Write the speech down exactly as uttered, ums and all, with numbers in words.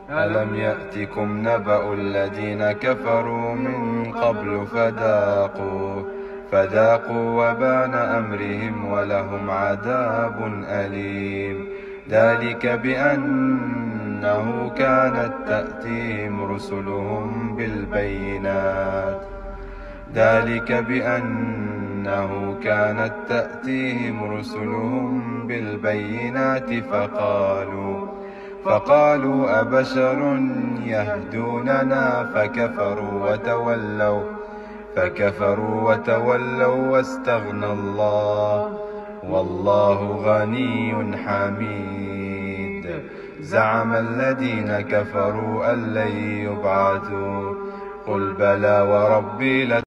ألم يأتكم نبأ الذين كفروا من قبل فذاقوا فذاقوا وبان أمرهم ولهم عذاب أليم. ذلك بأنه كانت تأتيهم رسلهم بالبينات ذلك بأنه كانت تأتيهم رسلهم بالبينات فقالوا فقالوا أبشر يهدوننا فكفروا وتولوا فكفروا وتولوا واستغنى الله والله غني حميد. زعم الذين كفروا أن لن يبعثوا قل بلى وربي